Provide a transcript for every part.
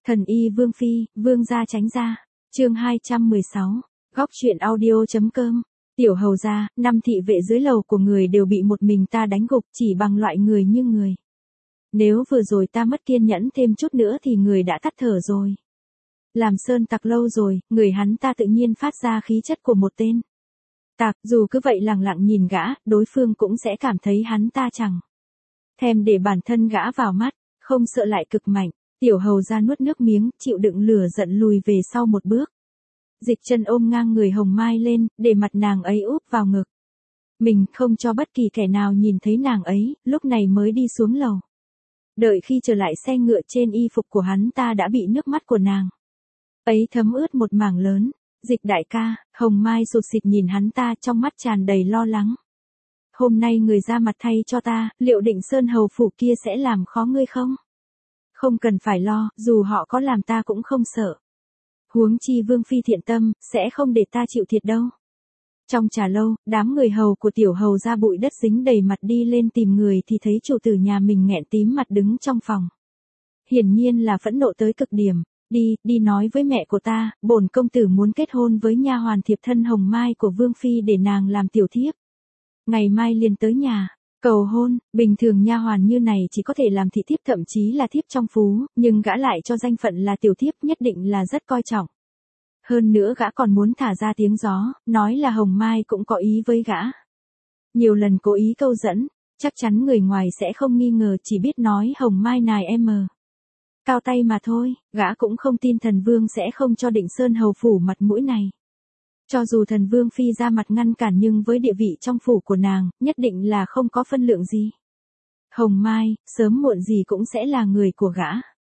Thần y Vương Phi, Vương gia tránh ra. Chương 216. Góc truyện audio.com. Tiểu hầu gia, 5 thị vệ dưới lầu của người đều bị một mình ta đánh gục chỉ bằng loại người như người. Nếu vừa rồi ta mất kiên nhẫn thêm chút nữa thì người đã tắt thở rồi. Làm sơn tặc lâu rồi, người hắn ta tự nhiên phát ra khí chất của một tên tặc, dù cứ vậy lẳng lặng nhìn gã, đối phương cũng sẽ cảm thấy hắn ta chẳng thèm để bản thân gã vào mắt, không sợ lại cực mạnh. Tiểu hầu gia nuốt nước miếng, chịu đựng lửa giận lùi về sau một bước. Dịch chân ôm ngang người Hồng Mai lên, để mặt nàng ấy úp vào ngực mình, không cho bất kỳ kẻ nào nhìn thấy nàng ấy, lúc này mới đi xuống lầu. Đợi khi trở lại xe ngựa, trên y phục của hắn ta đã bị nước mắt của nàng ấy thấm ướt một mảng lớn. Dịch đại ca, Hồng Mai sụt sịt nhìn hắn ta, trong mắt tràn đầy lo lắng. Hôm nay người ra mặt thay cho ta, liệu Định Sơn hầu phủ kia sẽ làm khó ngươi không? Không cần phải lo, dù họ có làm ta cũng không sợ. Huống chi Vương Phi thiện tâm, sẽ không để ta chịu thiệt đâu. Trong trà lâu, đám người hầu của tiểu hầu ra bụi đất dính đầy mặt đi lên tìm người thì thấy chủ tử nhà mình nghẹn tím mặt đứng trong phòng. Hiển nhiên là phẫn nộ tới cực điểm. Đi nói với mẹ của ta, bổn công tử muốn kết hôn với nha hoàn thiệp thân Hồng Mai của Vương Phi để nàng làm tiểu thiếp. Ngày mai liền tới nhà cầu hôn. Bình thường nha hoàn như này chỉ có thể làm thị thiếp, thậm chí là thiếp trong phú, nhưng gã lại cho danh phận là tiểu thiếp, nhất định là rất coi trọng. Hơn nữa gã còn muốn thả ra tiếng gió, nói là Hồng Mai cũng có ý với gã. Nhiều lần cố ý câu dẫn, chắc chắn người ngoài sẽ không nghi ngờ, chỉ biết nói Hồng Mai nài em cao tay mà thôi. Gã cũng không tin thần vương sẽ không cho Định Sơn hầu phủ mặt mũi này. Cho dù thần vương phi ra mặt ngăn cản, nhưng với địa vị trong phủ của nàng, nhất định là không có phân lượng gì. Hồng Mai, sớm muộn gì cũng sẽ là người của gã.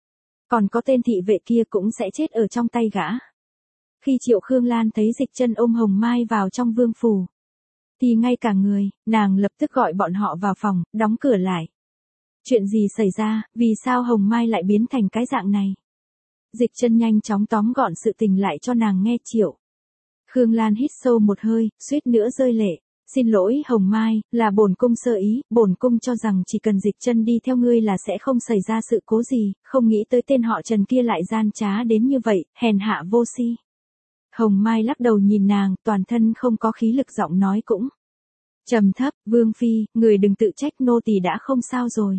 Còn có tên thị vệ kia cũng sẽ chết ở trong tay gã. Khi Triệu Khương Lan thấy Dịch Chân ôm Hồng Mai vào trong vương phủ, thì ngay cả người, nàng lập tức gọi bọn họ vào phòng, đóng cửa lại. Chuyện gì xảy ra, vì sao Hồng Mai lại biến thành cái dạng này? Dịch Chân nhanh chóng tóm gọn sự tình lại cho nàng nghe. Triệu Khương Lan hít sâu một hơi, suýt nữa rơi lệ. Xin lỗi Hồng Mai, là bổn cung sơ ý, bổn cung cho rằng chỉ cần Dịch Chân đi theo ngươi là sẽ không xảy ra sự cố gì, không nghĩ tới tên họ Trần kia lại gian trá đến như vậy, hèn hạ vô si. Hồng Mai lắc đầu nhìn nàng, toàn thân không có khí lực, giọng nói cũng trầm thấp. Vương Phi, người đừng tự trách, nô tỳ đã không sao rồi.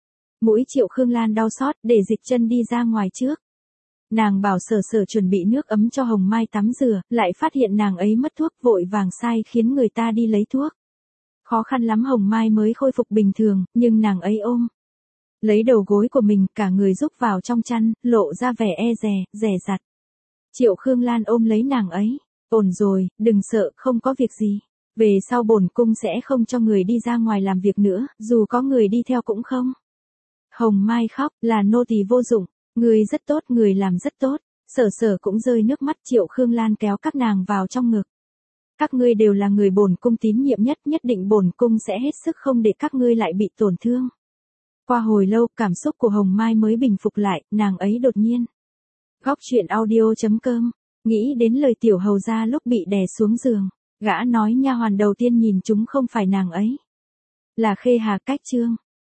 Mũi Triệu Khương Lan đau xót, để Dịch Chân đi ra ngoài trước. Nàng bảo Sở Sở chuẩn bị nước ấm cho Hồng Mai tắm rửa, lại phát hiện nàng ấy mất thuốc, vội vàng sai khiến người ta đi lấy thuốc. Khó khăn lắm Hồng Mai mới khôi phục bình thường, nhưng nàng ấy ôm lấy đầu gối của mình, cả người rúc vào trong chăn, lộ ra vẻ dè dặt. Triệu Khương Lan ôm lấy nàng ấy. Ổn rồi, đừng sợ, không có việc gì. Về sau bổn cung sẽ không cho người đi ra ngoài làm việc nữa, dù có người đi theo cũng không. Hồng Mai khóc, là nô tỳ vô dụng. Người rất tốt, người làm rất tốt. Sở Sở cũng rơi nước mắt. Triệu Khương Lan kéo các nàng vào trong ngực. Các ngươi đều là người bổn cung tín nhiệm nhất, nhất định bổn cung sẽ hết sức không để các ngươi lại bị tổn thương. Qua hồi lâu, cảm xúc của Hồng Mai mới bình phục lại, nàng ấy đột nhiên. Góc truyện audio.com. Nghĩ đến lời tiểu hầu gia lúc bị đè xuống giường. Gã nói nha hoàn đầu tiên nhìn chúng không phải nàng ấy, là Khê Hà Cách Trương.